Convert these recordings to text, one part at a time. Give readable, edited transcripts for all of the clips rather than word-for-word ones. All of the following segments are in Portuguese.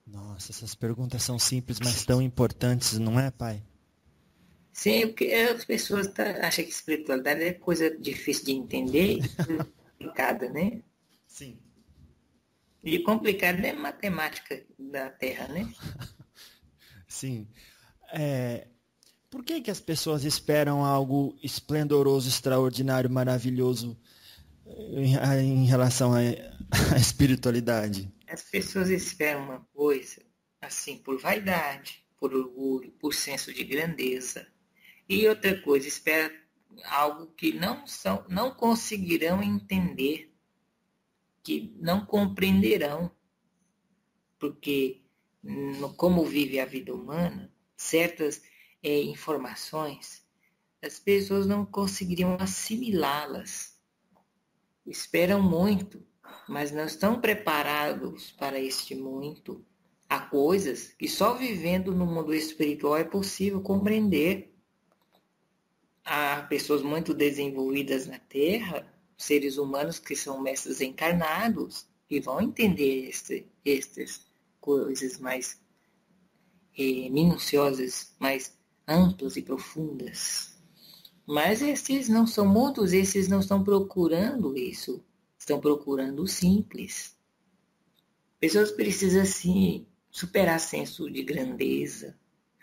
Nossa, essas perguntas são simples, mas tão importantes, não é, pai? Sim, porque as pessoas acham que espiritualidade é coisa difícil de entender e complicada, né? Sim. E complicada é matemática da Terra, né? Sim. Por que que as pessoas esperam algo esplendoroso, extraordinário, maravilhoso em relação à espiritualidade? As pessoas esperam uma coisa, assim, por vaidade, por orgulho, por senso de grandeza. E outra coisa, espera algo que não conseguirão entender, que não compreenderão, porque como vive a vida humana, certas informações, as pessoas não conseguiriam assimilá-las. Esperam muito, mas não estão preparados para este muito. Há coisas que só vivendo no mundo espiritual é possível compreender. Há pessoas muito desenvolvidas na Terra, seres humanos que são mestres encarnados, que vão entender estas coisas mais minuciosas, mais amplas e profundas. Mas esses não são muitos, esses não estão procurando isso, estão procurando o simples. Pessoas precisam, sim, superar senso de grandeza,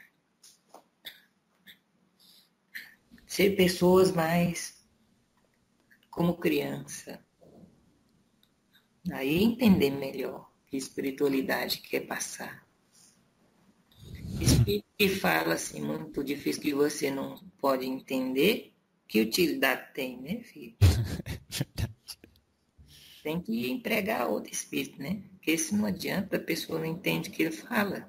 ser pessoas mais como criança. Aí entender melhor que espiritualidade quer passar. Espírito que fala assim, muito difícil que você não pode entender, que utilidade tem, né, filho? Tem que empregar outro espírito, né? Porque se não adianta, a pessoa não entende o que ele fala.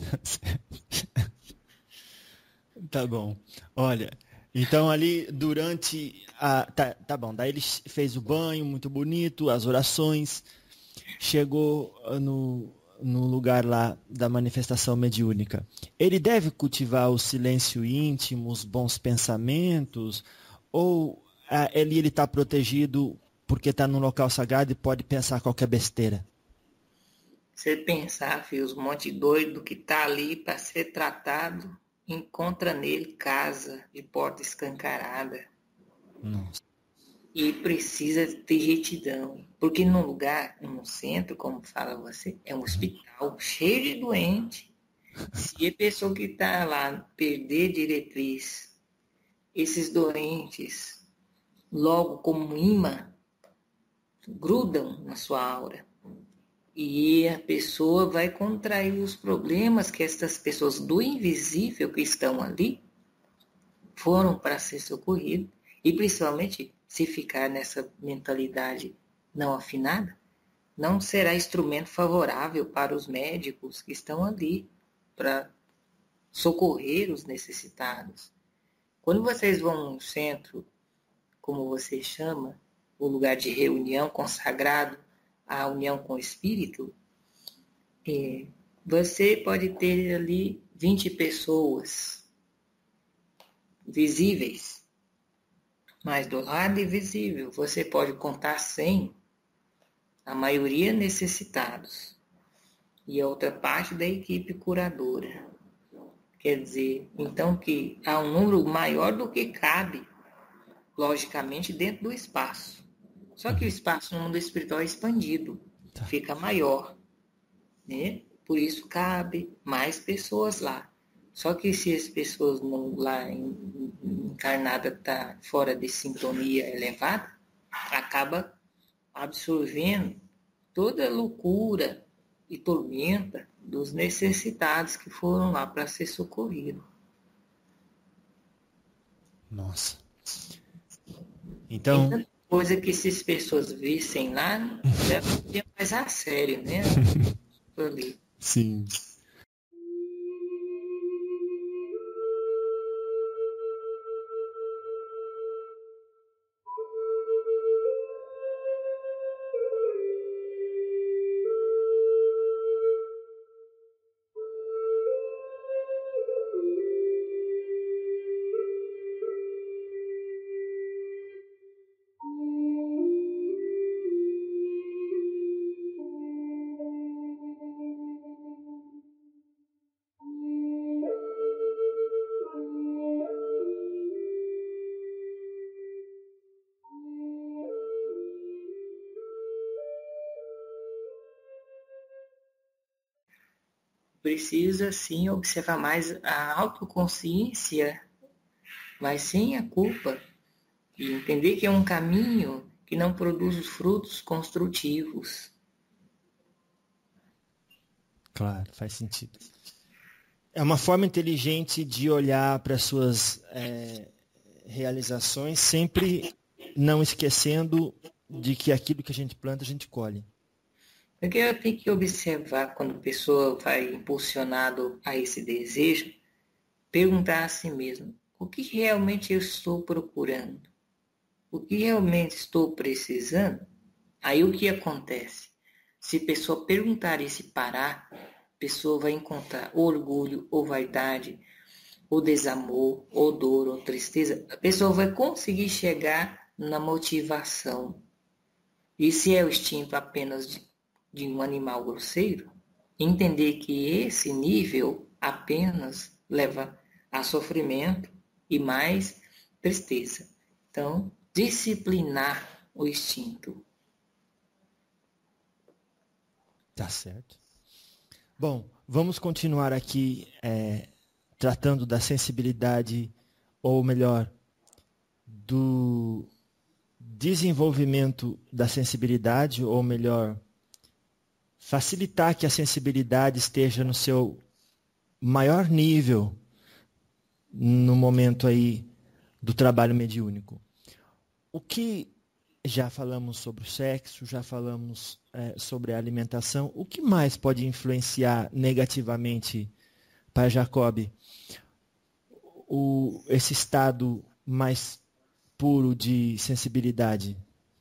Tá bom. Olha, então ali durante a. Tá bom, daí ele fez o banho, muito bonito, as orações, chegou no lugar lá da manifestação mediúnica. Ele deve cultivar o silêncio íntimo, os bons pensamentos, ou ele está protegido porque está num local sagrado e pode pensar qualquer besteira? Você pensar, filho, os monte doido que tá ali para ser tratado, encontra nele casa de porta escancarada. Nossa. E precisa ter retidão. Porque num lugar, num centro, como fala você, é um hospital cheio de doente. Se a pessoa que está lá perder diretriz, esses doentes, logo como imã, grudam na sua aura. E a pessoa vai contrair os problemas que essas pessoas do invisível que estão ali foram para ser socorridas. E principalmente se ficar nessa mentalidade não afinada, não será instrumento favorável para os médicos que estão ali para socorrer os necessitados. Quando vocês vão num centro, como você chama, o lugar de reunião consagrado à união com o Espírito, você pode ter ali 20 pessoas visíveis, mas do lado invisível você pode contar 100, a maioria necessitados, e a outra parte da equipe curadora. Quer dizer, então que há um número maior do que cabe, logicamente, dentro do espaço. Só que o espaço no mundo espiritual é expandido, Tá. fica maior, né? Por isso cabe mais pessoas lá. Só que se as pessoas não, lá encarnada está fora de sintonia elevada, acaba absorvendo toda a loucura e tormenta dos necessitados que foram lá para ser socorridos. Nossa. Tem Então, tanta coisa que se as pessoas vissem lá, levaria mais a sério, né? Ali. sim. precisa sim observar mais a autoconsciência, mas sem a culpa, e entender que é um caminho que não produz os frutos construtivos. Claro, faz sentido. É uma forma inteligente de olhar para as suas realizações, sempre não esquecendo de que aquilo que a gente planta, a gente colhe. Porque eu tenho que observar quando a pessoa vai impulsionado a esse desejo, perguntar a si mesmo, o que realmente eu estou procurando? O que realmente estou precisando? Aí o que acontece? Se a pessoa perguntar e se parar, a pessoa vai encontrar orgulho ou vaidade, ou desamor, ou dor, ou tristeza. A pessoa vai conseguir chegar na motivação. E se é o instinto apenas de um animal grosseiro, entender que esse nível apenas leva a sofrimento e mais tristeza. Então, disciplinar o instinto. Tá certo. Bom, vamos continuar aqui tratando da sensibilidade, ou melhor, do desenvolvimento da sensibilidade, ou melhor, facilitar que a sensibilidade esteja no seu maior nível no momento aí do trabalho mediúnico. O que já falamos sobre o sexo, já falamos sobre a alimentação, o que mais pode influenciar negativamente para Jacob esse estado mais puro de sensibilidade?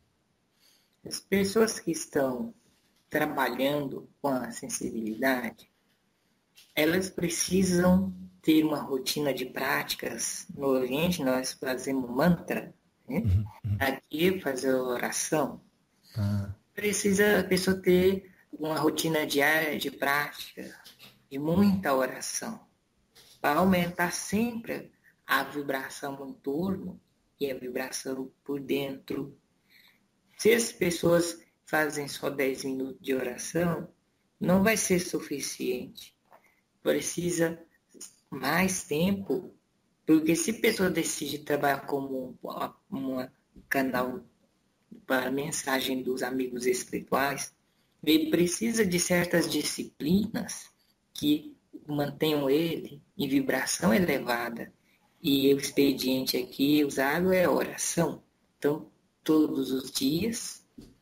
As pessoas que estão trabalhando com a sensibilidade, elas precisam ter uma rotina de práticas. No Oriente, nós fazemos mantra, né? Aqui, fazer oração. Precisa a pessoa ter uma rotina diária de prática, de muita oração, para aumentar sempre a vibração no entorno e a vibração por dentro. Se as pessoas fazem só 10 minutos de oração, não vai ser suficiente. Precisa mais tempo, porque se a pessoa decide trabalhar como um canal para a mensagem dos amigos espirituais, ele precisa de certas disciplinas que mantenham ele em vibração elevada. E o expediente aqui usado é a oração. Então, todos os dias,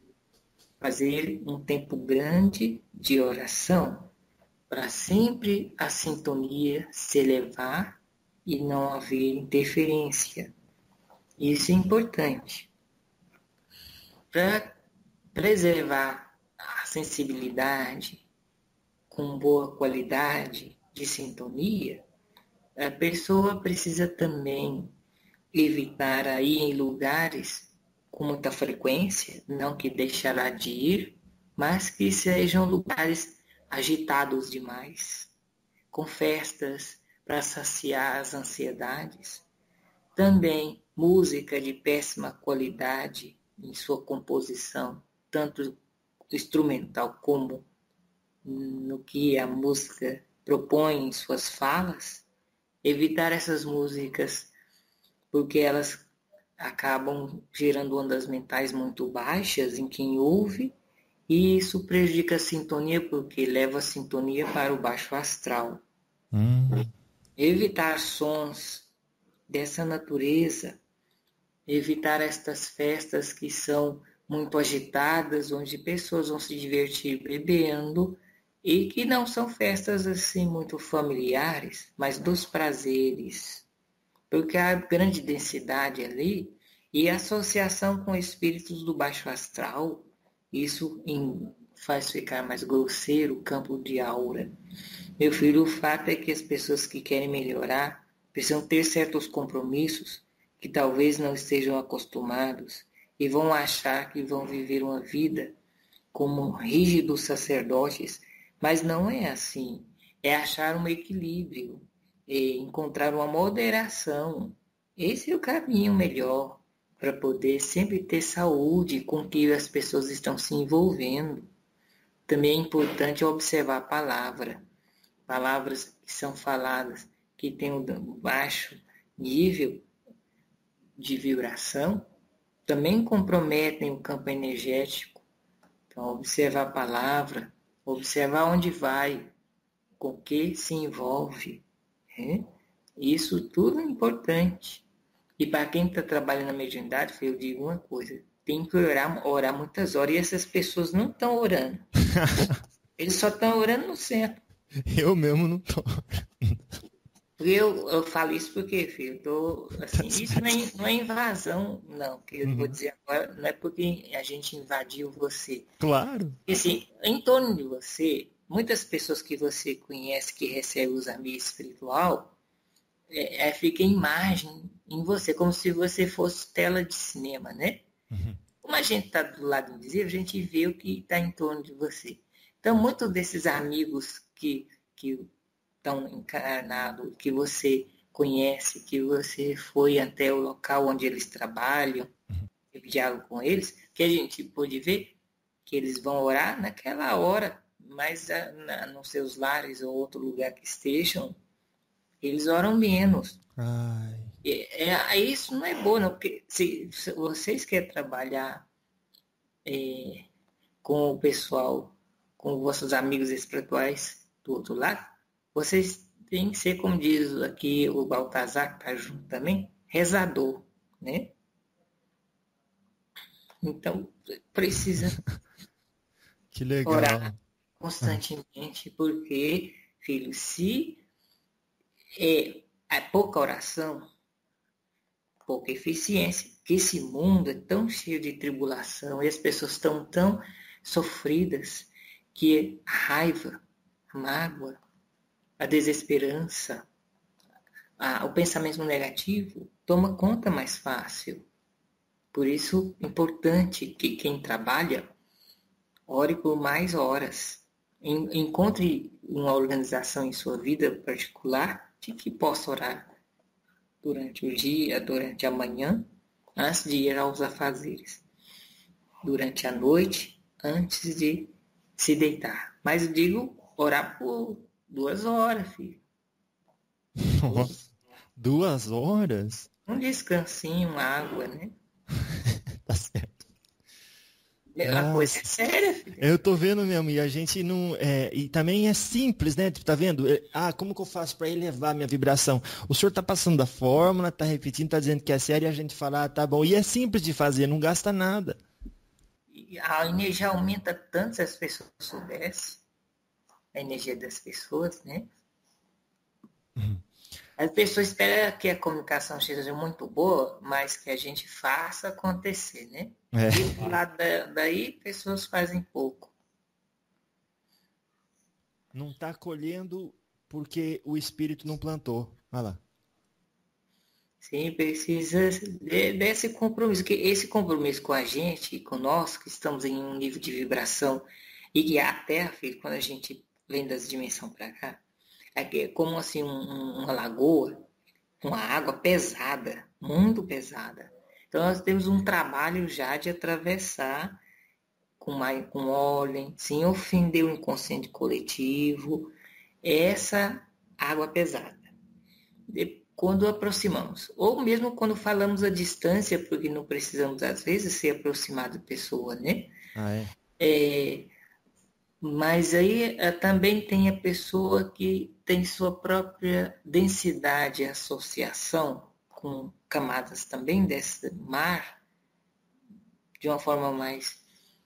fazer um tempo grande de oração, para sempre a sintonia se elevar e não haver interferência. Isso é importante. Para preservar a sensibilidade com boa qualidade de sintonia, a pessoa precisa também evitar ir em lugares com muita frequência, não que deixará de ir, mas que sejam lugares agitados demais, com festas para saciar as ansiedades. Também música de péssima qualidade em sua composição, tanto instrumental como no que a música propõe em suas falas. Evitar essas músicas porque elas acabam gerando ondas mentais muito baixas em quem ouve, e isso prejudica a sintonia porque leva a sintonia para o baixo astral. Evitar sons dessa natureza, evitar estas festas que são muito agitadas, onde pessoas vão se divertir bebendo, e que não são festas assim muito familiares, mas dos prazeres, porque há grande densidade ali e associação com espíritos do baixo astral, isso faz ficar mais grosseiro o campo de aura. Meu filho, o fato é que as pessoas que querem melhorar precisam ter certos compromissos que talvez não estejam acostumados e vão achar que vão viver uma vida como rígidos sacerdotes, mas não é assim. É achar um equilíbrio, é encontrar uma moderação. Esse é o caminho melhor para poder sempre ter saúde com que as pessoas estão se envolvendo. Também é importante observar a palavra. palavras que são faladas que têm um baixo nível de vibração, também comprometem o campo energético. Então, observar a palavra, observar onde vai, com que se envolve. Né? Isso tudo é importante. E para quem está trabalhando na mediunidade, eu digo uma coisa, tem que orar muitas horas, e essas pessoas não estão orando. Eles só estão orando no centro. Eu mesmo não tô. Eu falo isso porque, filho, assim, isso não é invasão, não, que eu vou dizer agora, não é porque a gente invadiu você. Claro. Porque, assim, em torno de você, muitas pessoas que você conhece que recebem os amigos espiritual, fica imagem em você, como se você fosse tela de cinema, né? Como a gente está do lado invisível, a gente vê o que está em torno de você. Então, muitos desses amigos que estão encarnados, que você conhece, que você foi até o local onde eles trabalham, teve diálogo com eles, que a gente pôde ver que eles vão orar naquela hora, mas nos seus lares ou outro lugar que estejam, eles oram menos. Ai. Isso não é bom, não, porque se vocês querem trabalhar com o pessoal, com vossos amigos espirituais do outro lado, vocês têm que ser, como diz aqui o Baltazar, que está junto também, rezador, né? Então, precisa que legal. Orar constantemente, porque, filho, se é pouca oração, pouca eficiência, que esse mundo é tão cheio de tribulação e as pessoas estão tão sofridas que a raiva, a mágoa, a desesperança, o pensamento negativo toma conta mais fácil. Por isso, é importante que quem trabalha ore por mais horas. Encontre uma organização em sua vida particular de que possa orar durante o dia, durante a manhã, antes de ir aos afazeres. Durante a noite, antes de se deitar. Mas eu digo orar por 2 horas, filho. 2 horas? Um descansinho, uma água, né? Tá certo. A coisa é séria, filho. Eu tô vendo mesmo, e a gente não. E também é simples, né? Tá vendo? Como que eu faço para elevar minha vibração? O senhor tá passando a fórmula, tá repetindo, tá dizendo que é sério, e a gente fala, tá bom. E é simples de fazer, não gasta nada. E a energia aumenta tanto se as pessoas soubessem. A energia das pessoas, né? As pessoas esperam que a comunicação seja muito boa, mas que a gente faça acontecer, né? E do lado daí, pessoas fazem pouco. Não está colhendo porque o espírito não plantou. Olha lá. Sim, precisa desse compromisso. Que esse compromisso com a gente, com nós, que estamos em um nível de vibração, e que a Terra, filho, quando a gente vem das dimensões para cá, é como assim uma lagoa, uma água pesada, muito pesada. Então nós temos um trabalho já de atravessar com ordem, sem ofender o inconsciente coletivo, essa água pesada. Quando aproximamos, ou mesmo quando falamos à distância, porque não precisamos às vezes ser aproximado da pessoa, né? Mas aí também tem a pessoa que tem sua própria densidade, associação com camadas também desse mar, de uma forma mais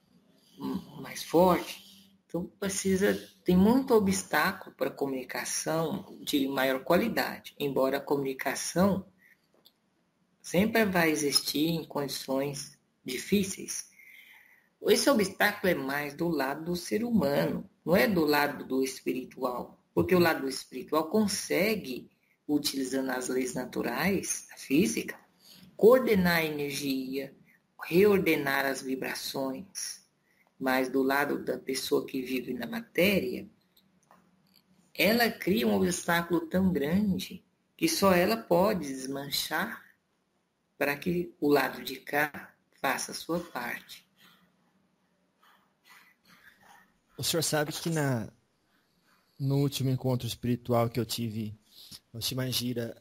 forte. Então tem muito obstáculo para a comunicação de maior qualidade, embora a comunicação sempre vai existir em condições difíceis. Esse obstáculo é mais do lado do ser humano, não é do lado do espiritual. Porque o lado do espiritual consegue, utilizando as leis naturais, a física, coordenar a energia, reordenar as vibrações. Mas do lado da pessoa que vive na matéria, ela cria um obstáculo tão grande que só ela pode desmanchar para que o lado de cá faça a sua parte. O senhor sabe que no último encontro espiritual que eu tive, a última gira,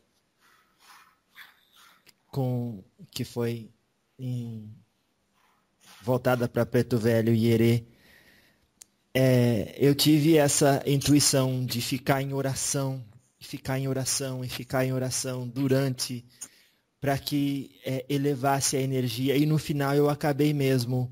que foi voltada para Preto Velho e Ierê, eu tive essa intuição de ficar em oração, ficar em oração e ficar em oração durante, para que elevasse a energia. E no final eu acabei mesmo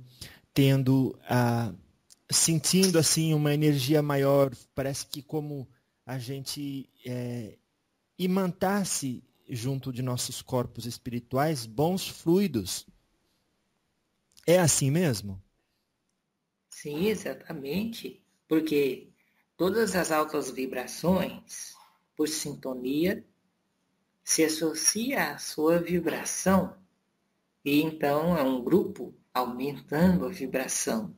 sentindo assim uma energia maior. Parece que como a gente imantasse junto de nossos corpos espirituais bons fluidos. É assim mesmo? Sim, exatamente. Porque todas as altas vibrações, por sintonia, se associa à sua vibração. E então é um grupo aumentando a vibração.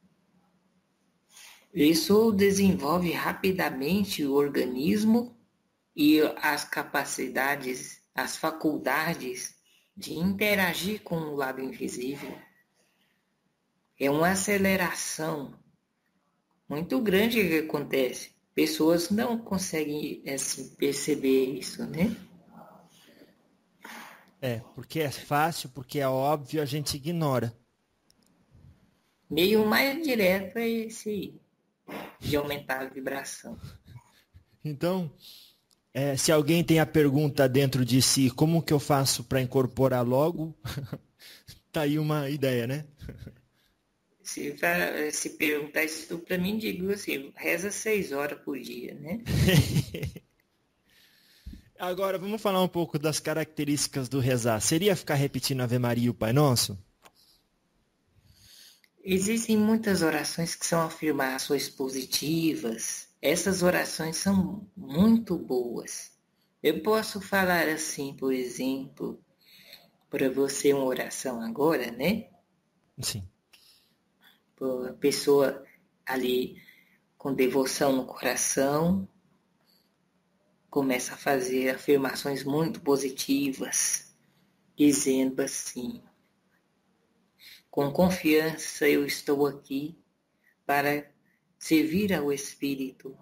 Isso desenvolve rapidamente o organismo e as capacidades, as faculdades de interagir com o lado invisível. É uma aceleração muito grande que acontece. Pessoas não conseguem perceber isso, né? Porque é fácil, porque é óbvio, a gente ignora. Meio mais direto é esse aí, de aumentar a vibração. Então, se alguém tem a pergunta dentro de si, como que eu faço para incorporar logo? Tá aí uma ideia, né? Se perguntar isso para mim, digo assim, reza 6 horas por dia, né? Agora, vamos falar um pouco das características do rezar. Seria ficar repetindo Ave Maria e o Pai Nosso? Existem muitas orações que são afirmações positivas. Essas orações são muito boas. Eu posso falar assim, por exemplo, para você uma oração agora, né? Sim. A pessoa ali com devoção no coração começa a fazer afirmações muito positivas, dizendo assim: com confiança eu estou aqui para servir ao Espírito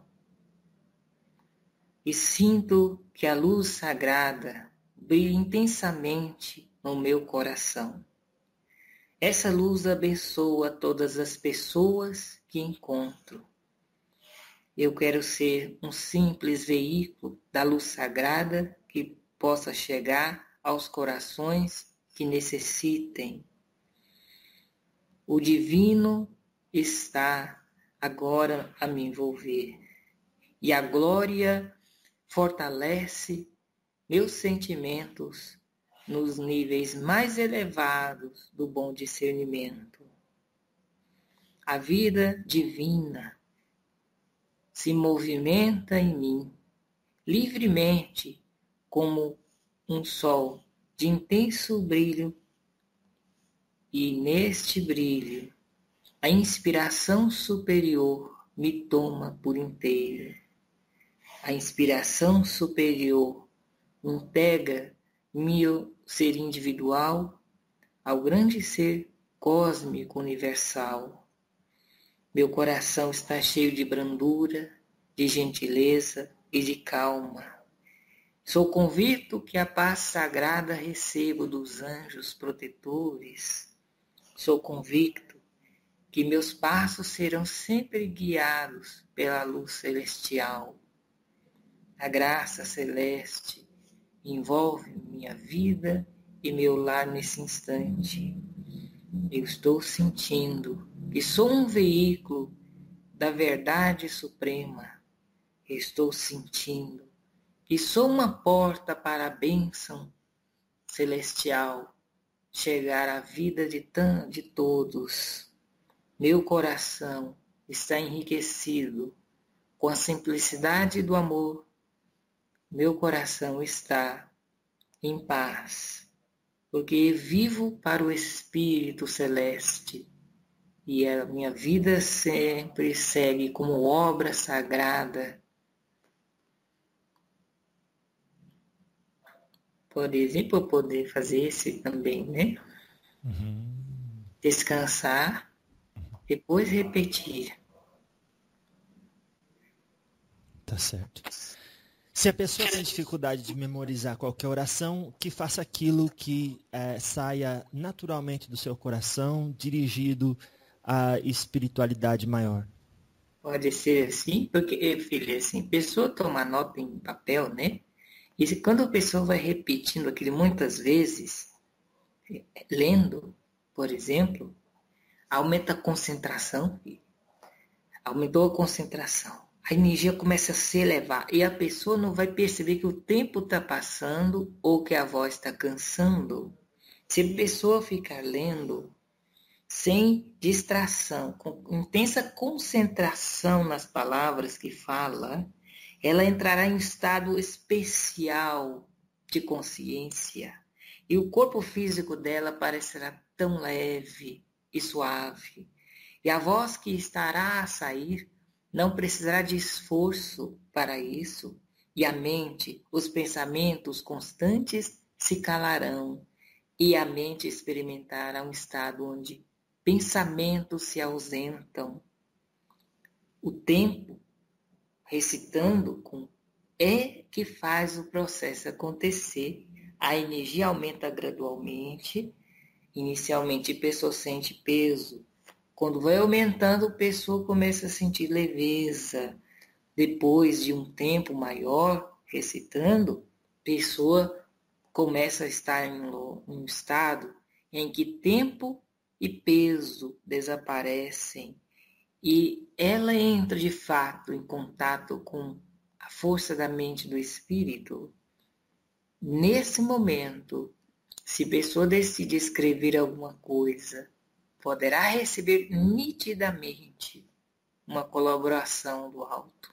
e sinto que a luz sagrada brilha intensamente no meu coração. Essa luz abençoa todas as pessoas que encontro. Eu quero ser um simples veículo da luz sagrada que possa chegar aos corações que necessitem. O divino está agora a me envolver e a glória fortalece meus sentimentos nos níveis mais elevados do bom discernimento. A vida divina se movimenta em mim livremente como um sol de intenso brilho, e neste brilho a inspiração superior me toma por inteiro. A inspiração superior integra meu ser individual ao grande ser cósmico universal. Meu coração está cheio de brandura, de gentileza e de calma. Sou convicto que a paz sagrada recebo dos anjos protetores. Sou convicto que meus passos serão sempre guiados pela luz celestial. A graça celeste envolve minha vida e meu lar nesse instante. Eu estou sentindo que sou um veículo da verdade suprema. Estou sentindo que sou uma porta para a bênção celestial chegar à vida de todos. Meu coração está enriquecido com a simplicidade do amor. Meu coração está em paz, porque vivo para o Espírito Celeste e a minha vida sempre segue como obra sagrada. Por exemplo, eu poder fazer esse também, né? Descansar, depois repetir. certo. Se a pessoa tem dificuldade de memorizar qualquer oração, que faça aquilo que saia naturalmente do seu coração, dirigido à espiritualidade maior. Pode ser assim, porque, filho, assim, pessoa toma nota em papel, né? E quando a pessoa vai repetindo aquilo muitas vezes, lendo, por exemplo, aumenta a concentração, aumentou a concentração. A energia começa a se elevar e a pessoa não vai perceber que o tempo está passando ou que a voz está cansando. Se a pessoa ficar lendo sem distração, com intensa concentração nas palavras que fala, ela entrará em um estado especial de consciência e o corpo físico dela parecerá tão leve e suave. E a voz que estará a sair não precisará de esforço para isso, e a mente, os pensamentos constantes se calarão, e a mente experimentará um estado onde pensamentos se ausentam. O tempo, recitando é que faz o processo acontecer. A energia aumenta gradualmente. Inicialmente, a pessoa sente peso. Quando vai aumentando, a pessoa começa a sentir leveza. Depois de um tempo maior recitando, a pessoa começa a estar em um estado em que tempo e peso desaparecem e ela entra de fato em contato com a força da mente e do espírito. Nesse momento, se a pessoa decide escrever alguma coisa, poderá receber nitidamente uma colaboração do alto.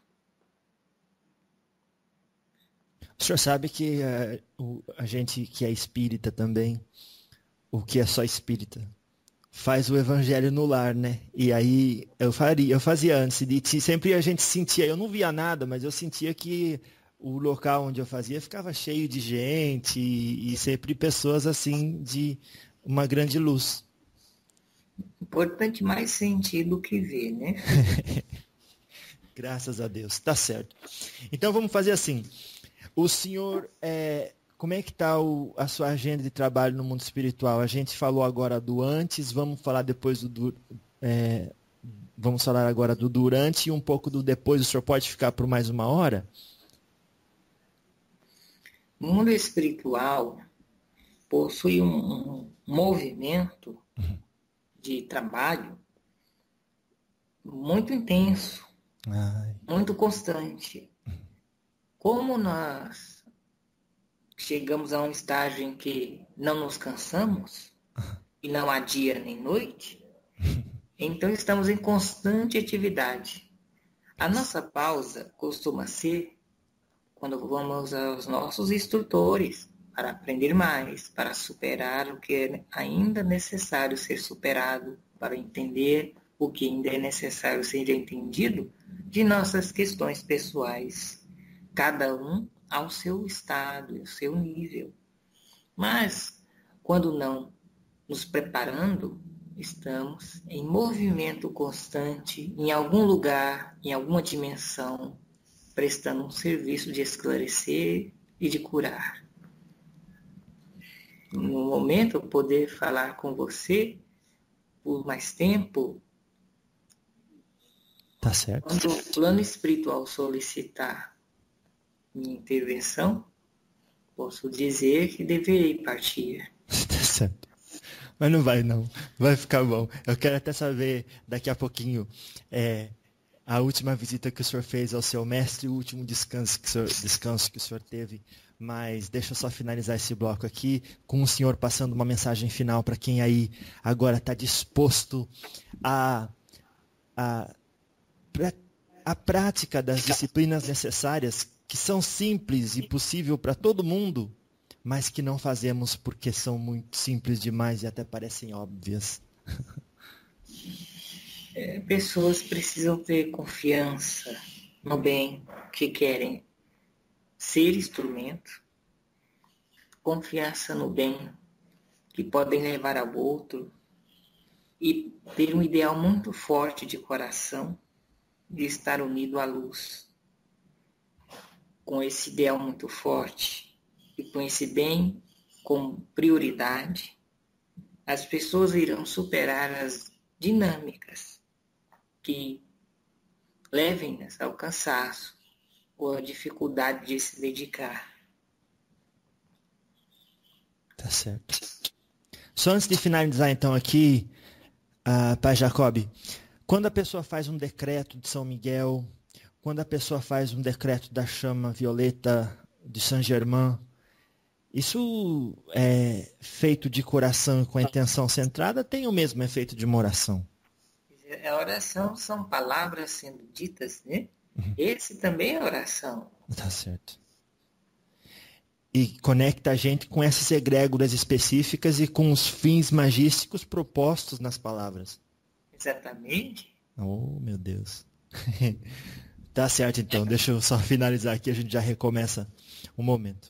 O senhor sabe que a gente que é espírita também, o que é só espírita, faz o evangelho no lar, né? E aí eu fazia antes, e sempre a gente sentia, eu não via nada, mas eu sentia que o local onde eu fazia ficava cheio de gente e sempre pessoas assim de uma grande luz. Importante mais sentir do que ver, né? Graças a Deus, tá certo. Então vamos fazer assim. O senhor, como é que está a sua agenda de trabalho no mundo espiritual? A gente falou agora do antes, vamos falar depois vamos falar agora do durante e um pouco do depois. O senhor pode ficar por mais uma hora? O mundo espiritual possui um movimento de trabalho muito intenso, muito constante. Como nós chegamos a um estágio em que não nos cansamos, e não há dia nem noite, então estamos em constante atividade. A nossa pausa costuma ser quando vamos aos nossos instrutores para aprender mais, para superar o que é ainda necessário ser superado, para entender o que ainda é necessário ser entendido de nossas questões pessoais, cada um ao seu estado, ao seu nível. Mas, quando não nos preparando, estamos em movimento constante, em algum lugar, em alguma dimensão, prestando um serviço de esclarecer e de curar. No momento, eu poder falar com você por mais tempo, tá certo. Quando o plano espiritual solicitar minha intervenção, posso dizer que deverei partir. Tá certo. Mas não vai, não. Vai ficar bom. Eu quero até saber, daqui a pouquinho, a última visita que o senhor fez ao seu mestre, o último descanso que o senhor teve. Mas deixa eu só finalizar esse bloco aqui, com o senhor passando uma mensagem final para quem aí agora está disposto a prática das disciplinas necessárias, que são simples e possível para todo mundo, mas que não fazemos porque são muito simples demais e até parecem óbvias. Pessoas precisam ter confiança no bem que querem ser instrumento, confiança no bem que podem levar ao outro e ter um ideal muito forte de coração de estar unido à luz. com esse ideal muito forte e com esse bem como prioridade, as pessoas irão superar as dinâmicas que levem-nas ao cansaço ou à dificuldade de se dedicar. Tá certo. Só antes de finalizar, então, aqui, Pai Jacob, quando a pessoa faz um decreto de São Miguel, quando a pessoa faz um decreto da chama violeta de Saint-Germain, isso é feito de coração e com a intenção centrada, tem o mesmo efeito de uma oração? A oração são palavras sendo ditas, né? Esse também é oração. Tá certo. E conecta a gente com essas egrégoras específicas e com os fins magísticos propostos nas palavras. Exatamente. Oh, meu Deus. Tá certo, então. Deixa eu só finalizar aqui, a gente já recomeça um momento.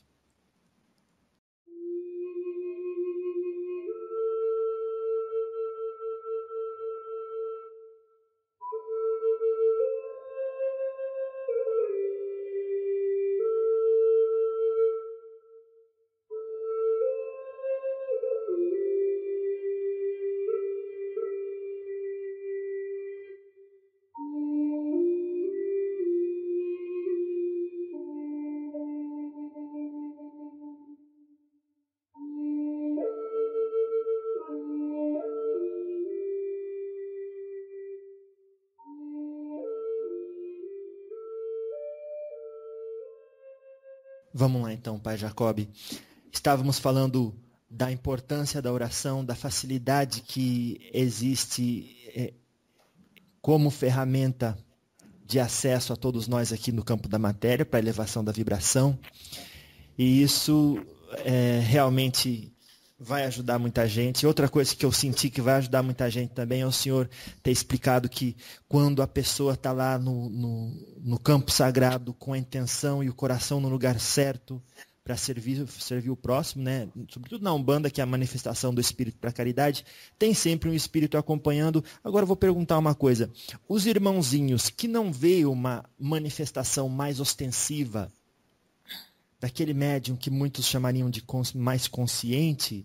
Vamos lá então, Pai Jacob. Estávamos falando da importância da oração, da facilidade que existe como ferramenta de acesso a todos nós aqui no campo da matéria para a elevação da vibração. E isso realmente vai ajudar muita gente. Outra coisa que eu senti que vai ajudar muita gente também é o senhor ter explicado que quando a pessoa está lá no campo sagrado com a intenção e o coração no lugar certo para servir o próximo, né? Sobretudo na Umbanda, que é a manifestação do Espírito para a caridade, tem sempre um Espírito acompanhando. Agora eu vou perguntar uma coisa. Os irmãozinhos que não veem uma manifestação mais ostensiva, daquele médium que muitos chamariam de mais consciente,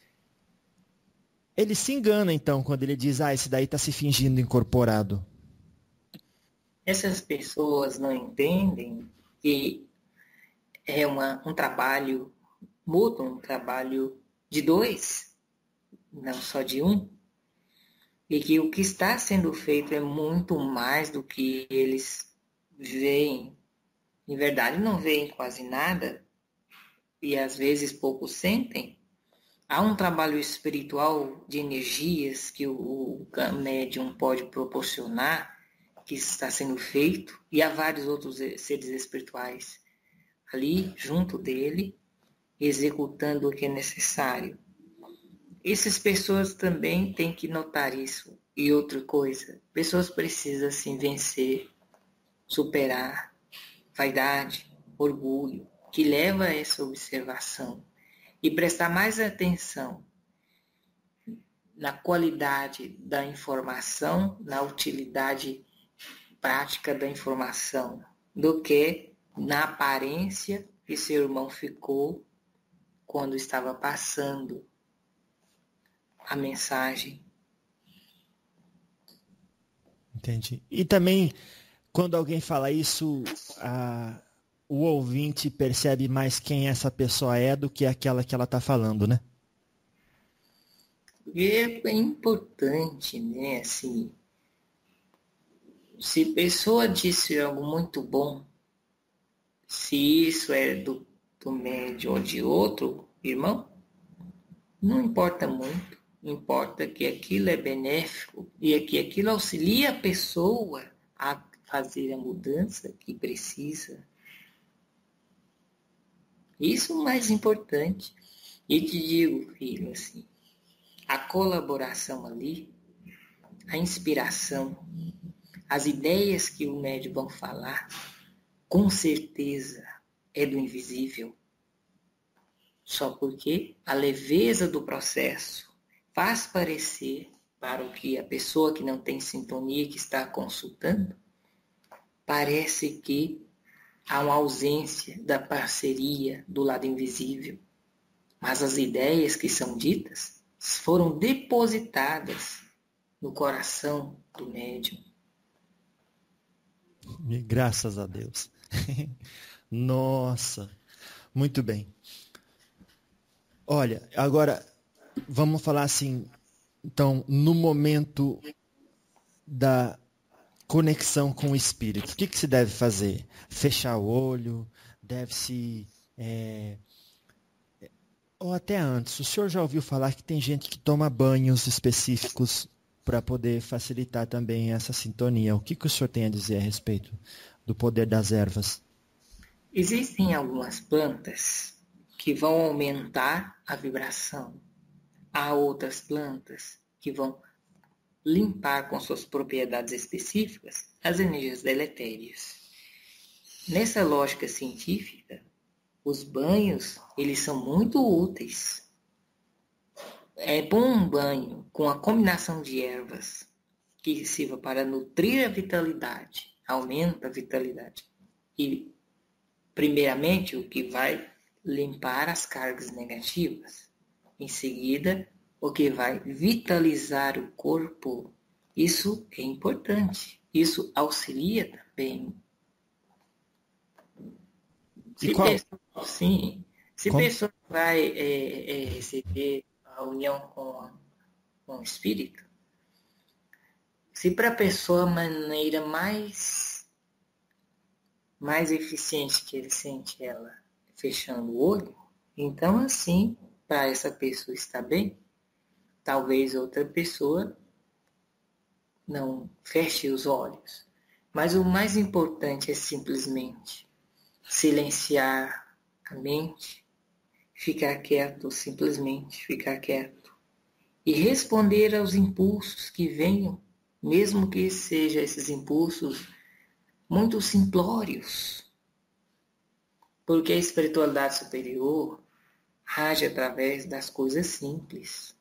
ele se engana então quando ele diz, esse daí está se fingindo incorporado. Essas pessoas não entendem que é um trabalho mútuo, um trabalho de dois, não só de um, e que o que está sendo feito é muito mais do que eles veem. Em verdade, não veem quase nada e às vezes pouco sentem. Há um trabalho espiritual de energias que o médium pode proporcionar, que está sendo feito, e há vários outros seres espirituais ali junto dele, executando o que é necessário. Essas pessoas também têm que notar isso. E outra coisa, pessoas precisam se vencer, superar vaidade, orgulho, que leva a essa observação e prestar mais atenção na qualidade da informação, na utilidade prática da informação, do que na aparência que seu irmão ficou quando estava passando a mensagem. Entendi. E também, quando alguém fala isso, o ouvinte percebe mais quem essa pessoa é do que aquela que ela está falando, né? É importante, né? Assim, se a pessoa disse algo muito bom, se isso é do médium ou de outro irmão, não importa muito. Importa que aquilo é benéfico e que aquilo auxilia a pessoa a fazer a mudança que precisa. Isso é o mais importante. E te digo, filho, assim, a colaboração ali, a inspiração, as ideias que o médium vão falar, com certeza é do invisível. Só porque a leveza do processo faz parecer para o que a pessoa que não tem sintonia, que está consultando, parece que há uma ausência da parceria do lado invisível. Mas as ideias que são ditas foram depositadas no coração do médium. Graças a Deus. Nossa, muito bem. Olha, agora vamos falar assim, então, no momento da conexão com o espírito, o que se deve fazer? Fechar o olho? Deve-se... Ou até antes, o senhor já ouviu falar que tem gente que toma banhos específicos para poder facilitar também essa sintonia? O que o senhor tem a dizer a respeito do poder das ervas? Existem algumas plantas que vão aumentar a vibração. Há outras plantas que vão limpar com suas propriedades específicas as energias deletérias. Nessa lógica científica, os banhos, eles são muito úteis. É bom um banho com a combinação de ervas que sirva para nutrir a vitalidade, aumenta a vitalidade. E, primeiramente, o que vai limpar as cargas negativas. Em seguida, o que vai vitalizar o corpo. Isso é importante. Isso auxilia também. Se a pessoa vai receber a união com o espírito, se para a pessoa a maneira mais eficiente que ele sente ela fechando o olho, então assim, para essa pessoa estar bem, talvez outra pessoa não feche os olhos. Mas o mais importante é simplesmente silenciar a mente, ficar quieto, simplesmente ficar quieto. E responder aos impulsos que venham, mesmo que sejam esses impulsos muito simplórios. Porque a espiritualidade superior age através das coisas simples.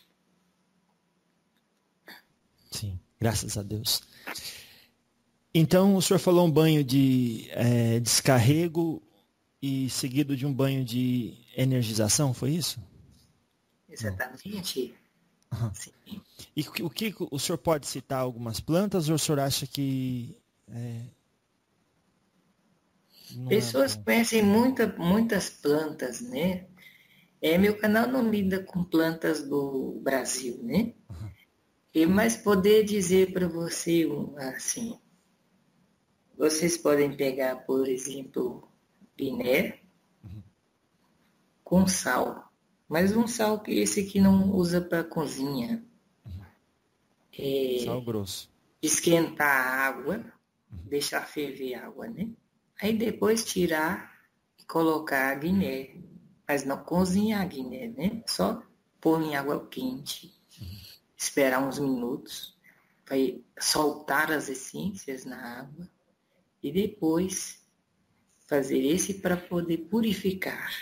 Sim, graças a Deus. Então, o senhor falou um banho de descarrego e seguido de um banho de energização, foi isso? Exatamente. Uhum. Sim. E o que o senhor pode citar algumas plantas ou o senhor acha que... Pessoas conhecem muitas plantas, né? Meu canal não lida com plantas do Brasil, né? Uhum. Mas poder dizer para você, assim, vocês podem pegar, por exemplo, piné com sal. Mas um sal que esse aqui não usa para cozinha. Sal grosso. Esquentar a água, deixar ferver a água, né? Aí depois tirar e colocar a guiné. Mas não cozinhar a guiné, né? Só pôr em água quente. Esperar uns minutos. Vai soltar as essências na água. E depois fazer esse para poder purificar.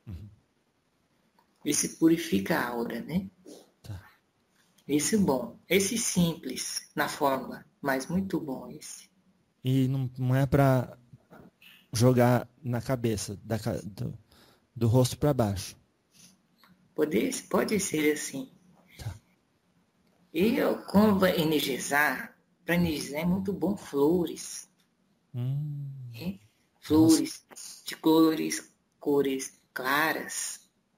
Esse purifica a aura, né? Tá. Esse bom. Esse simples na forma, mas muito bom esse. E não é para jogar na cabeça, do rosto para baixo. Pode ser assim. Tá. E como vai energizar, para energizar é muito bom flores. Flores de cores claras.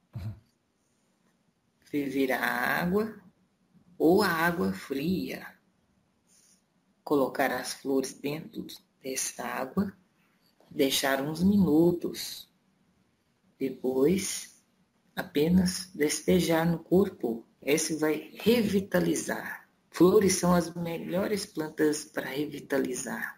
Ferver a água ou a água fria. Colocar as flores dentro dessa água, deixar uns minutos. Depois, apenas despejar no corpo. Esse vai revitalizar. Flores são as melhores plantas para revitalizar.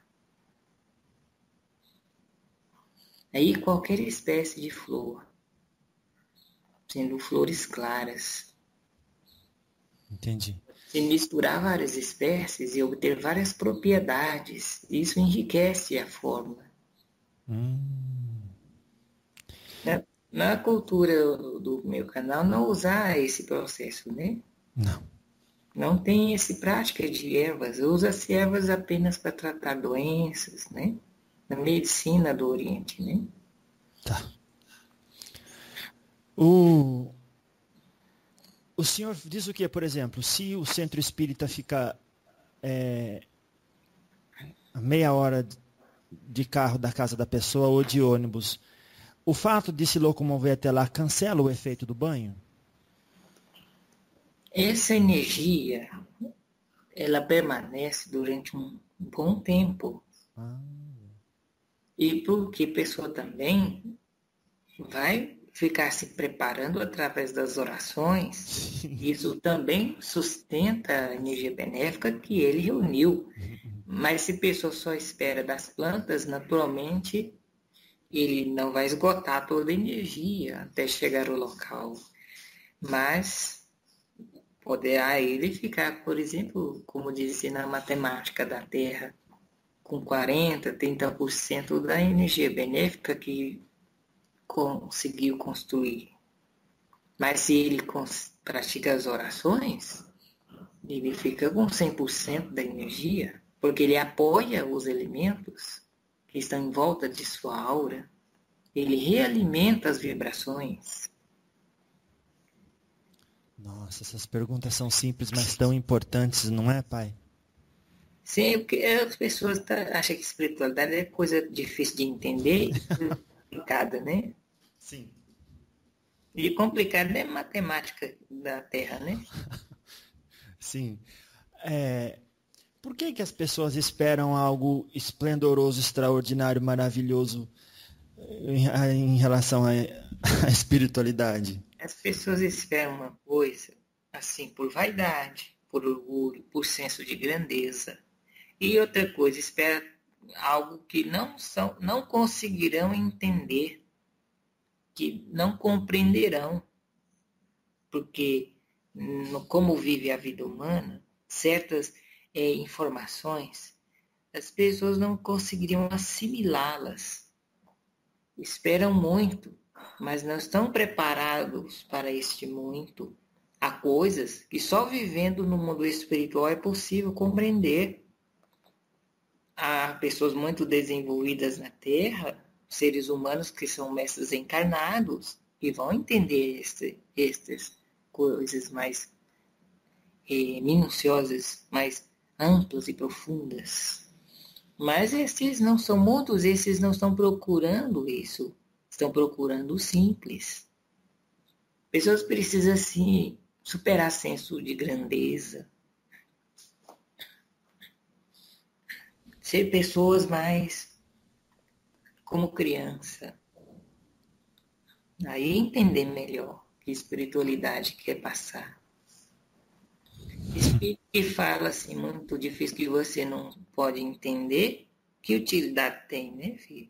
Aí qualquer espécie de flor, sendo flores claras. Entendi. Se misturar várias espécies e obter várias propriedades, isso enriquece a forma. Na cultura do meu canal, não usar esse processo, né? Não. Não tem essa prática de ervas. Usa-se ervas apenas para tratar doenças, né? na medicina do Oriente, né? Tá. O senhor diz o que, por exemplo, se o centro espírita fica a meia hora de carro da casa da pessoa ou de ônibus, o fato de se locomover até lá cancela o efeito do banho? Essa energia, ela permanece durante um bom tempo. Ah. E porque a pessoa também vai ficar se preparando através das orações, Sim. isso também sustenta a energia benéfica que ele reuniu. Mas se a pessoa só espera das plantas, naturalmente ele não vai esgotar toda a energia até chegar ao local. Mas poderá ele ficar, por exemplo, como disse na matemática da Terra, com 40, 30% da energia benéfica que conseguiu construir. Mas se ele pratica as orações, ele fica com 100% da energia, porque ele apoia os elementos que estão em volta de sua aura, ele realimenta as vibrações. Nossa, essas perguntas são simples, mas tão importantes, não é, pai? Sim, porque as pessoas acham que espiritualidade é coisa difícil de entender e complicada, né? Sim. E complicada é matemática da Terra, né? Sim. Por que as pessoas esperam algo esplendoroso, extraordinário, maravilhoso em relação à espiritualidade? As pessoas esperam uma coisa, assim, por vaidade, por orgulho, por senso de grandeza. E outra coisa, espera algo que não conseguirão entender, que não compreenderão, porque como vive a vida humana, certas informações, as pessoas não conseguiriam assimilá-las. Esperam muito, mas não estão preparados para este muito. Há coisas que só vivendo no mundo espiritual é possível compreender. Há pessoas muito desenvolvidas na Terra, seres humanos que são mestres encarnados, e vão entender estas coisas mais minuciosas, mais amplas e profundas. Mas esses não são muitos, esses não estão procurando isso, estão procurando o simples. Pessoas precisam, sim, superar senso de grandeza, ser pessoas mais como criança. Aí entender melhor que espiritualidade quer passar. Espírito que fala assim, muito difícil que você não pode entender, que utilidade tem, né, filho?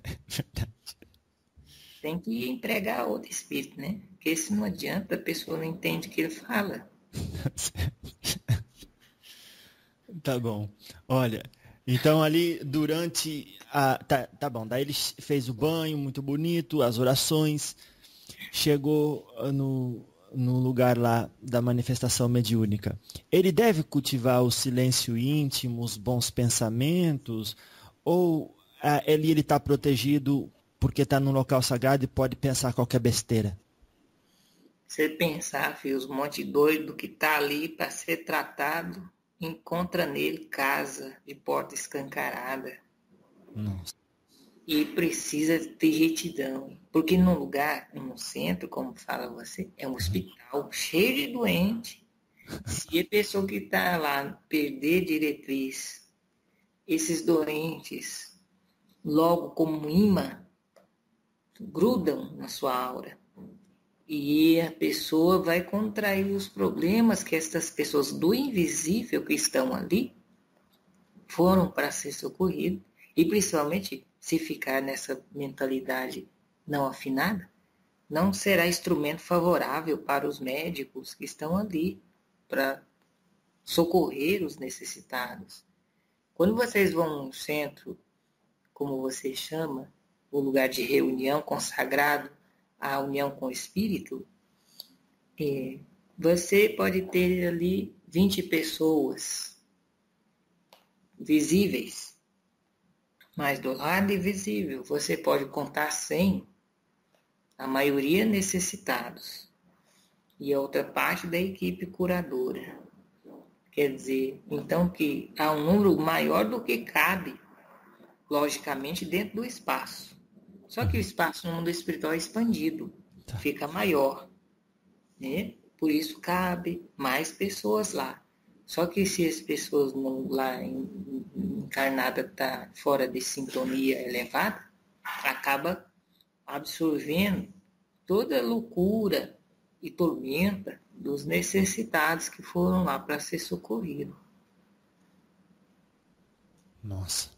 Tem que empregar outro espírito, né? Porque se não adianta, a pessoa não entende o que ele fala. Tá bom. Olha, então ali durante a. Tá bom, daí ele fez o banho muito bonito, as orações, chegou no lugar lá da manifestação mediúnica. Ele deve cultivar o silêncio íntimo, os bons pensamentos, ou ele está protegido porque está num local sagrado e pode pensar qualquer besteira? Você pensar, filho, os monte doido que tá ali para ser tratado, encontra nele casa de porta escancarada. Nossa. E precisa ter retidão. Porque num lugar, num centro, como fala você, é um hospital cheio de doente. Se a pessoa que está lá perder diretriz, esses doentes, logo como imã, grudam na sua aura. E a pessoa vai contrair os problemas que essas pessoas do invisível que estão ali foram para ser socorridas. E principalmente se ficar nessa mentalidade não afinada, não será instrumento favorável para os médicos que estão ali para socorrer os necessitados. Quando vocês vão num centro, como você chama, o lugar de reunião consagrado à união com o Espírito, você pode ter ali 20 pessoas visíveis, Mas do lado invisível, você pode contar 100, a maioria necessitados, e a outra parte da equipe curadora. Quer dizer, então que há um número maior do que cabe, logicamente, dentro do espaço. Só que o espaço no mundo espiritual é expandido, fica maior, né? Por isso cabe mais pessoas lá. Só que se as pessoas lá encarnadas estão fora de sintonia elevada, acaba absorvendo toda a loucura e tormenta dos necessitados que foram lá para ser socorridos. Nossa.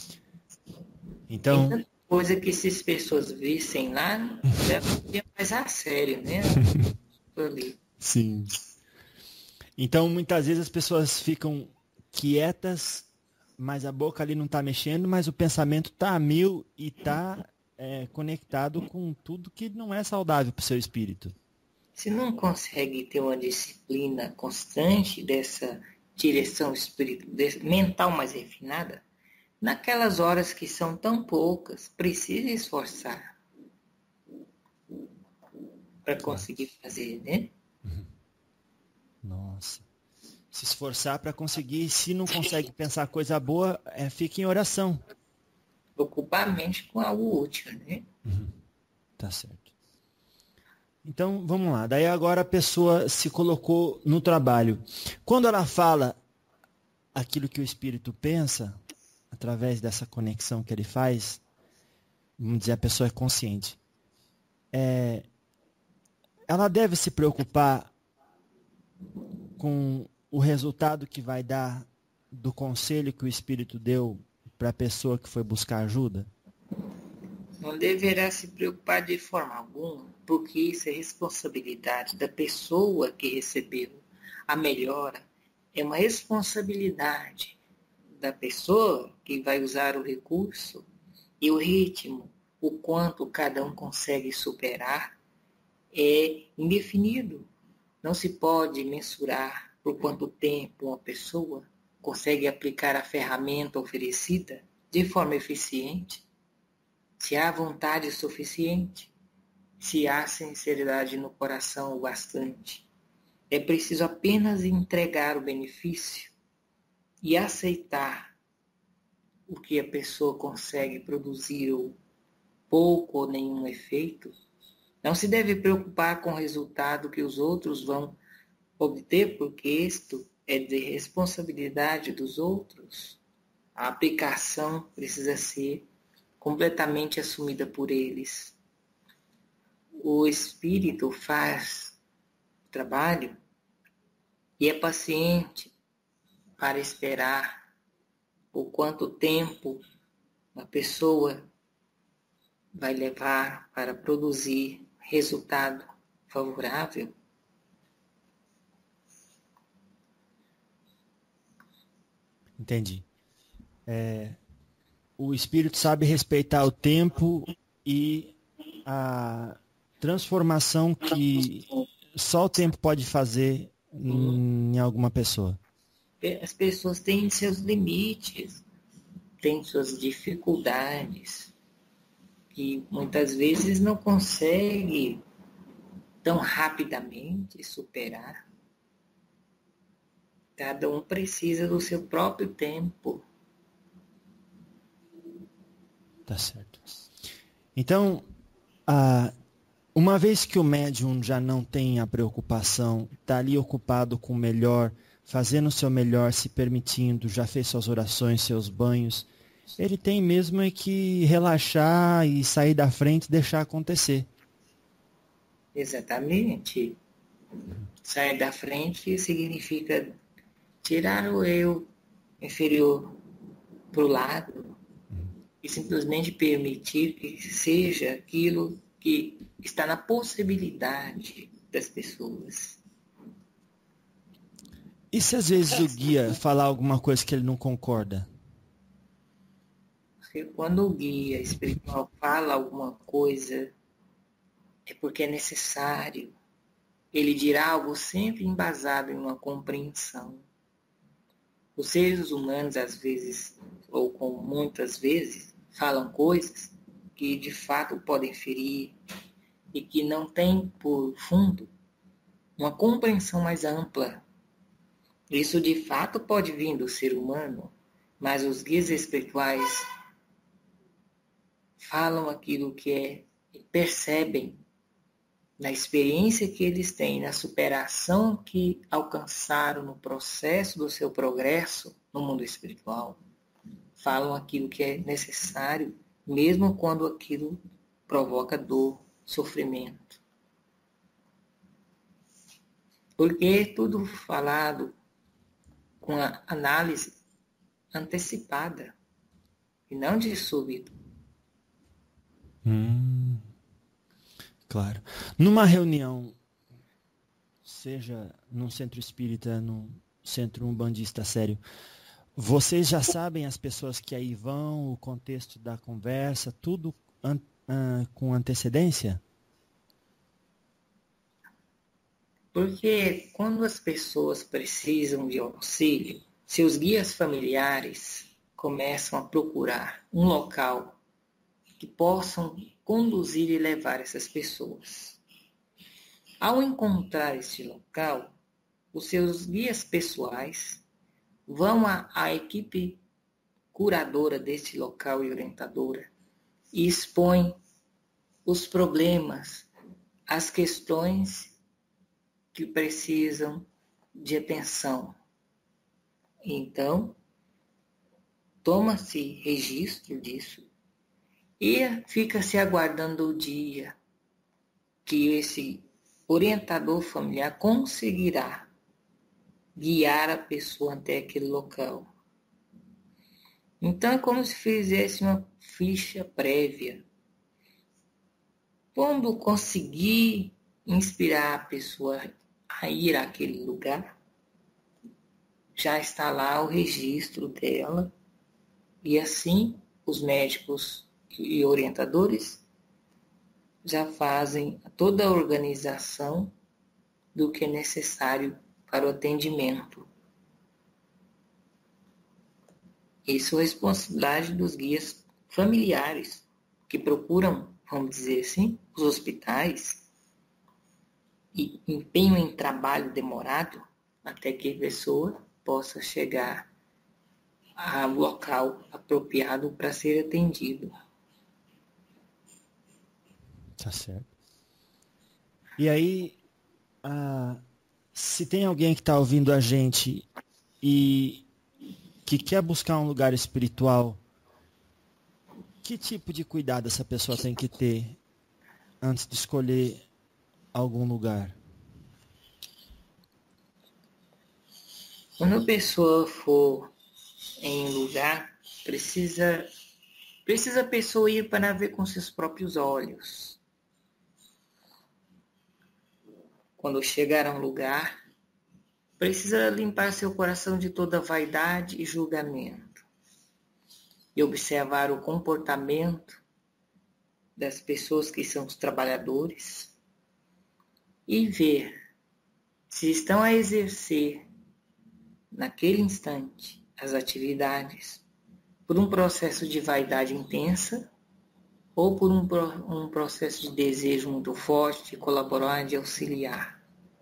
Tem Então, tanta coisa que se as pessoas vissem lá, já não mais a sério, né? Ali. sim. Então, muitas vezes as pessoas ficam quietas, mas a boca ali não está mexendo, mas o pensamento está a mil e está conectado com tudo que não é saudável para o seu espírito. Se não consegue ter uma disciplina constante dessa direção mental mais refinada, naquelas horas que são tão poucas, precisa esforçar para conseguir fazer, né? Nossa. Se esforçar para conseguir, se não consegue pensar coisa boa, fica em oração. Ocupar a mente com algo útil, né? Tá certo. Então, vamos lá. Daí agora a pessoa se colocou no trabalho. Quando ela fala aquilo que o espírito pensa, através dessa conexão que ele faz, vamos dizer, a pessoa é consciente. Ela deve se preocupar com o resultado que vai dar do conselho que o espírito deu para a pessoa que foi buscar ajuda? Não deverá se preocupar de forma alguma, porque isso é responsabilidade da pessoa que recebeu a melhora. É uma responsabilidade da pessoa que vai usar o recurso e o ritmo, o quanto cada um consegue superar, é indefinido. Não se pode mensurar por quanto tempo uma pessoa consegue aplicar a ferramenta oferecida de forma eficiente, se há vontade suficiente, se há sinceridade no coração o bastante. É preciso apenas entregar o benefício e aceitar o que a pessoa consegue produzir, ou pouco ou nenhum efeito. Não se deve preocupar com o resultado que os outros vão obter, porque isto é de responsabilidade dos outros. A aplicação precisa ser completamente assumida por eles. O espírito faz o trabalho e é paciente para esperar o quanto tempo a pessoa vai levar para produzir resultado favorável. Entendi. O espírito sabe respeitar o tempo e a transformação que só o tempo pode fazer em alguma pessoa. As pessoas têm seus limites, têm suas dificuldades, que muitas vezes não consegue tão rapidamente superar. Cada um precisa do seu próprio tempo. Tá certo. Então, uma vez que o médium já não tem a preocupação, está ali ocupado com o melhor, fazendo o seu melhor, se permitindo, já fez suas orações, seus banhos, ele tem mesmo é que relaxar e sair da frente e deixar acontecer. Exatamente. Sair da frente significa tirar o eu inferior para o lado e simplesmente permitir que seja aquilo que está na possibilidade das pessoas. E se às vezes o guia falar alguma coisa que ele não concorda? Porque quando o guia espiritual fala alguma coisa, é porque é necessário. Ele dirá algo sempre embasado em uma compreensão. Os seres humanos, às vezes, ou com muitas vezes, falam coisas que de fato podem ferir e que não têm por fundo uma compreensão mais ampla. Isso de fato pode vir do ser humano, mas os guias espirituais falam aquilo que percebem na experiência que eles têm, na superação que alcançaram no processo do seu progresso no mundo espiritual. Falam aquilo que é necessário, mesmo quando aquilo provoca dor, sofrimento. Porque é tudo falado com a análise antecipada e não de súbito. Claro. Numa reunião, seja num centro espírita, num centro umbandista sério, vocês já sabem as pessoas que aí vão, o contexto da conversa, tudo com antecedência? Porque quando as pessoas precisam de auxílio, seus guias familiares começam a procurar um local que possam conduzir e levar essas pessoas. Ao encontrar este local, os seus guias pessoais vão à equipe curadora deste local e orientadora e expõem os problemas, as questões que precisam de atenção. Então, toma-se registro disso e fica-se aguardando o dia que esse orientador familiar conseguirá guiar a pessoa até aquele local. Então é como se fizesse uma ficha prévia. Quando conseguir inspirar a pessoa a ir àquele lugar, já está lá o registro dela, e assim os médicos e orientadores já fazem toda a organização do que é necessário para o atendimento. Isso é responsabilidade dos guias familiares que procuram, vamos dizer assim, os hospitais e empenham em trabalho demorado até que a pessoa possa chegar ao local apropriado para ser atendido. Tá certo. E aí, se tem alguém que está ouvindo a gente e que quer buscar um lugar espiritual, que tipo de cuidado essa pessoa tem que ter antes de escolher algum lugar? Quando a pessoa for em um lugar, precisa a pessoa ir para ver com seus próprios olhos. Quando chegar a um lugar, precisa limpar seu coração de toda vaidade e julgamento. E observar o comportamento das pessoas que são os trabalhadores. E ver se estão a exercer, naquele instante, as atividades por um processo de vaidade intensa ou por um processo de desejo muito forte de colaborar, de auxiliar.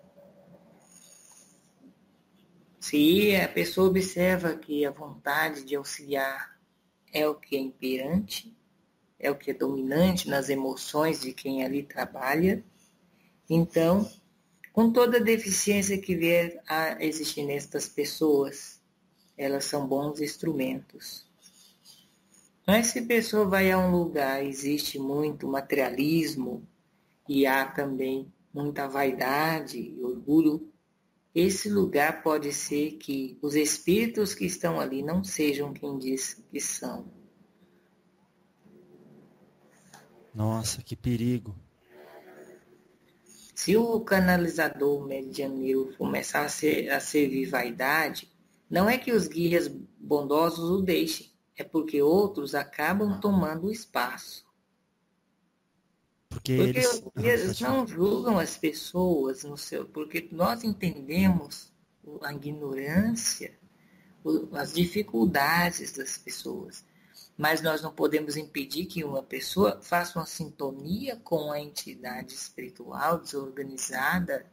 Se a pessoa observa que a vontade de auxiliar é o que é imperante, é o que é dominante nas emoções de quem ali trabalha, então, com toda a deficiência que vier a existir nestas pessoas, elas são bons instrumentos. Mas se a pessoa vai a um lugar, existe muito materialismo e há também muita vaidade e orgulho, esse lugar pode ser que os espíritos que estão ali não sejam quem diz que são. Nossa, que perigo. Se o canalizador medianeiro começar a servir vaidade, não é que os guias bondosos o deixem, é porque outros acabam tomando o espaço. Porque os guias não julgam as pessoas, porque nós entendemos a ignorância, as dificuldades das pessoas. mas nós não podemos impedir que uma pessoa faça uma sintonia com a entidade espiritual desorganizada.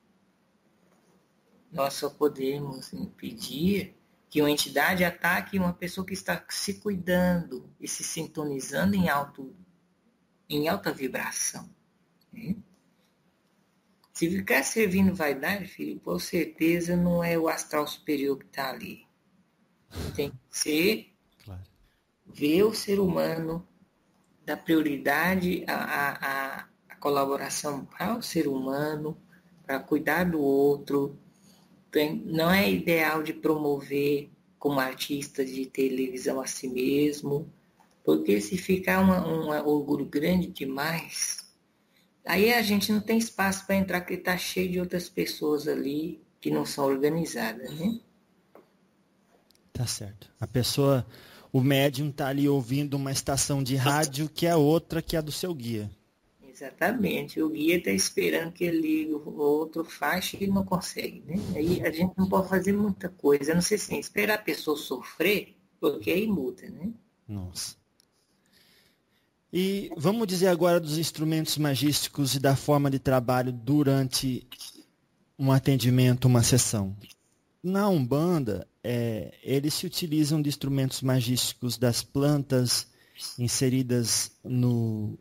Nós só podemos impedir que uma entidade ataque uma pessoa que está se cuidando e se sintonizando em alta vibração. Né? Se ficar servindo vaidade, filho, com certeza não é o astral superior que está ali. Tem que ser ver o ser humano, dar prioridade à colaboração para o ser humano, para cuidar do outro. Não é ideal de promover como artista de televisão a si mesmo, porque se ficar um orgulho grande demais, aí a gente não tem espaço para entrar, porque está cheio de outras pessoas ali que não são organizadas, né? Tá certo. A pessoa, o médium está ali ouvindo uma estação de rádio que é outra que é a do seu guia. Exatamente. O guia está esperando que ele, o outro faça e não consegue, né? Aí a gente não pode fazer muita coisa. Eu não sei se esperar a pessoa sofrer, porque aí muda, né? Nossa. E vamos dizer agora dos instrumentos magísticos e da forma de trabalho durante um atendimento, uma sessão. Na Umbanda, eles se utilizam de instrumentos magísticos das plantas inseridas no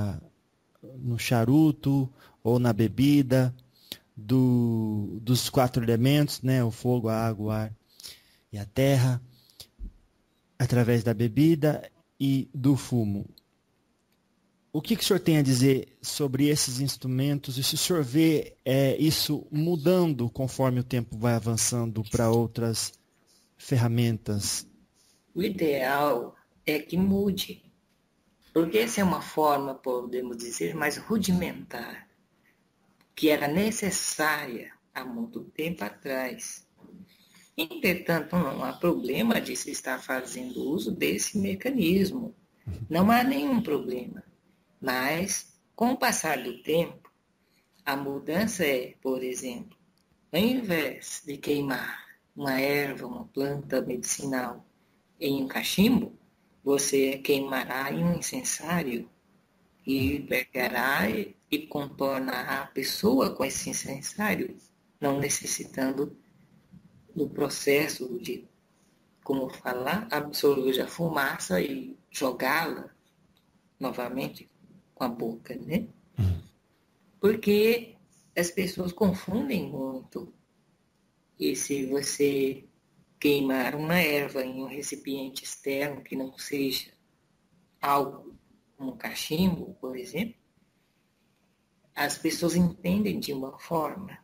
charuto ou na bebida, dos 4 elementos, né? O fogo, a água, o ar e a terra, através da bebida e do fumo. O que o senhor tem a dizer sobre esses instrumentos e se o senhor vê isso mudando conforme o tempo vai avançando para outras ferramentas? O ideal é que mude, porque essa é uma forma, podemos dizer, mais rudimentar, que era necessária há muito tempo atrás. Entretanto, não há problema de se estar fazendo uso desse mecanismo. Não há nenhum problema. Mas, com o passar do tempo, a mudança é, por exemplo, ao invés de queimar uma erva, uma planta medicinal em um cachimbo, você queimará em um incensário e pegará e contornará a pessoa com esse incensário, não necessitando do processo de, como falar, absorver a fumaça e jogá-la novamente com a boca, né? Porque as pessoas confundem muito. E se você queimar uma erva em um recipiente externo que não seja algo como um cachimbo, por exemplo, as pessoas entendem de uma forma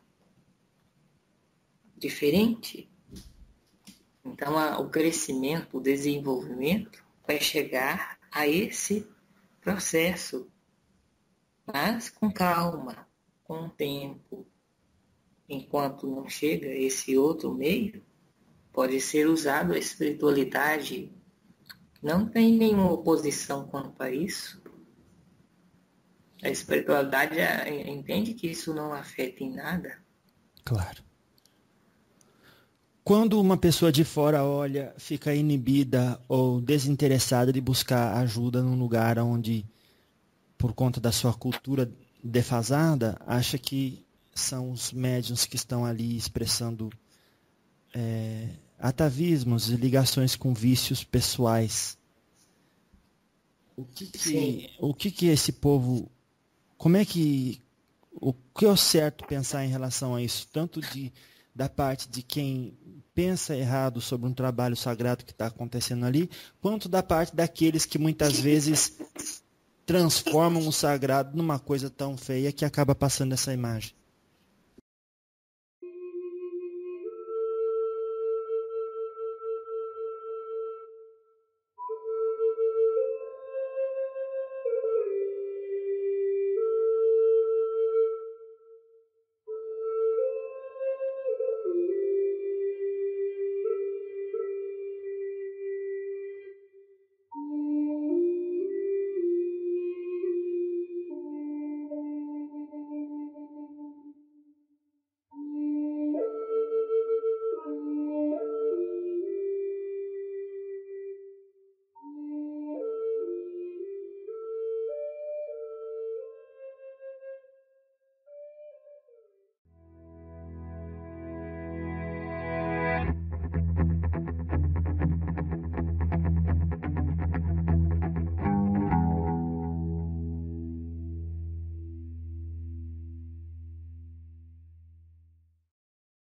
diferente. Então, o crescimento, o desenvolvimento vai chegar a esse processo, mas com calma, com o tempo. Enquanto não chega esse outro meio, pode ser usado a espiritualidade. Não tem nenhuma oposição quanto a isso. A espiritualidade entende que isso não afeta em nada. Claro. Quando uma pessoa de fora olha, fica inibida ou desinteressada de buscar ajuda num lugar onde, por conta da sua cultura defasada, acha que são os médiuns que estão ali expressando atavismos e ligações com vícios pessoais. O que esse povo... O que é o certo pensar em relação a isso? Tanto da parte de quem pensa errado sobre um trabalho sagrado que está acontecendo ali, quanto da parte daqueles que muitas vezes transformam o sagrado numa coisa tão feia que acaba passando essa imagem.